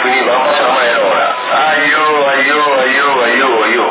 quindi non posso mai l'ora. Aiuto.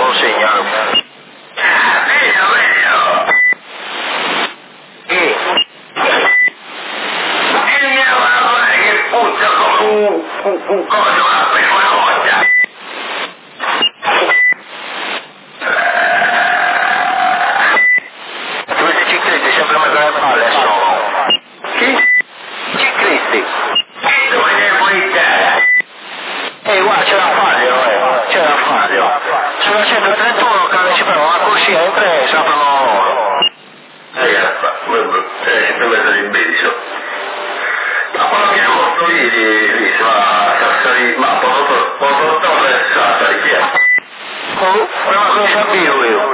consegna. Un coso la prima volta. Questi ciclisti sempre mezzo alle palle sono. Chi? Ciclisti. Dove devo iniziare? Guarda, c'è la Faglio, c'è la Faglio. Sulla 131 quando ci fanno una corsia in tre, saprono loro. È sempre mezzo di beso. Ma quando viene molto lì si va a Sassari, ma posso tornare a Sassari, chi è? Prima come sapevo io.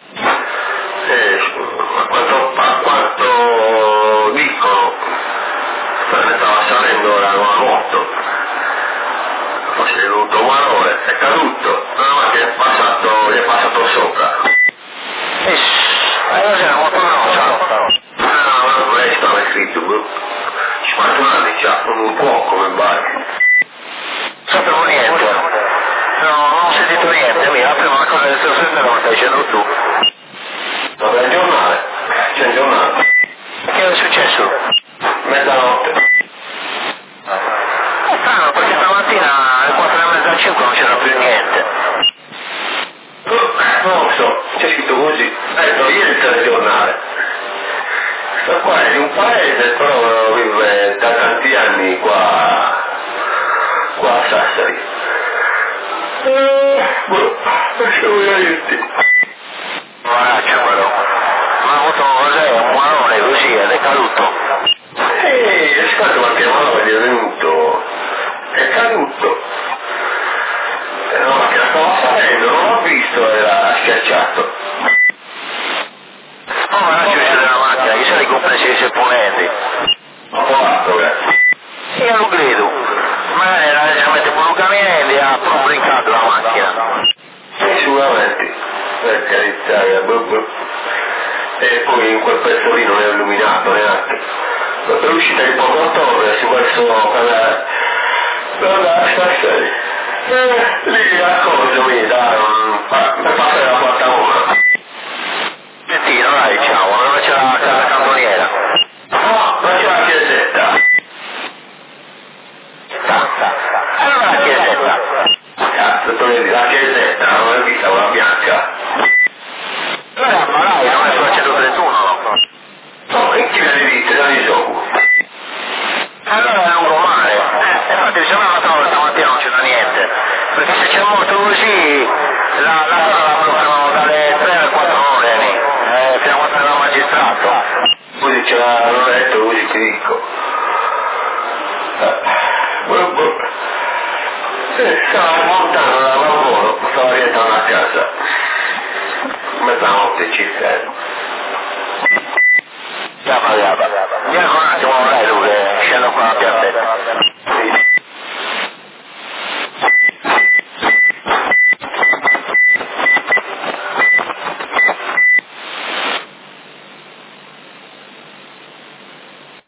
A quanto dicono, ne stava salendo la nuova moto, forse è venuto un malore, è caduto, ma che gli è passato sopra. Allora c'è la moto grossa. No, lei stava scritto, 50 anni già, un po' come barco. Sapevo niente. No, non ho sentito niente, la prima cosa che sto sentendo lo stai dicendo tu. Vabbè, il giornale. C'è il giornale. Che è successo? Mezzanotte. È strano perché stamattina alle 4:30, 5 non c'era più niente. Non lo so, c'è scritto così. Ieri il telegiornale. Sto qua è di un paese, però vive da tanti anni qua a Sassari. Non ce voglio dirti. Guarda, quello. Ma ha avuto un malore così ed è caduto. È stato qualche malore gli è venuto. È caduto. No, che la stava salendo, non l'ho visto, era schiacciato. Oh, ma non ci vede la macchina, chissà li compresi i sepponenti. Ma porco, io lo credo. Ma era leggermente buonamente, ha proprio brincato la macchina. Sicuramente, per carità, e poi in quel pezzo lì non è illuminato neanche. Per l'uscita di poco torre si verso per la stazione. Lì la cosa mi dà per passare la quarta ora. Sentino, dai, ciao, non c'è la casa cantoniera. No, non c'è la chiesetta. Allora la chiesetta. Cazzo, tu vedi la chiesetta, non l'hai vista quella bianca. Allora, ma dai, non è sulla 131, no? No, in chi me ne dite, non li so. Allora è lungomare. Infatti mi sembra una tavola stamattina non c'era niente. Perché se c'è molto così, la strada la bloccano dalle 3 alle 4 ore lì. Fino a quando arriva il magistrato. Così ce l'hanno detto, così ti dico. Stavo montando da lavoro, stavo rientrando a casa. Mezzanotte circa. Già pagata. Vieni un attimo, dai, lui, scendo qua a piazzetta.